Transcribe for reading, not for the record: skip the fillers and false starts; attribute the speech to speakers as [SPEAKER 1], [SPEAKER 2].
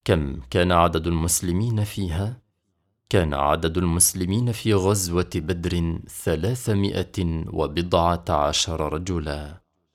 [SPEAKER 1] كم كان عدد المسلمين فيها؟ كان عدد المسلمين في غزوة بدر 310 رجلا.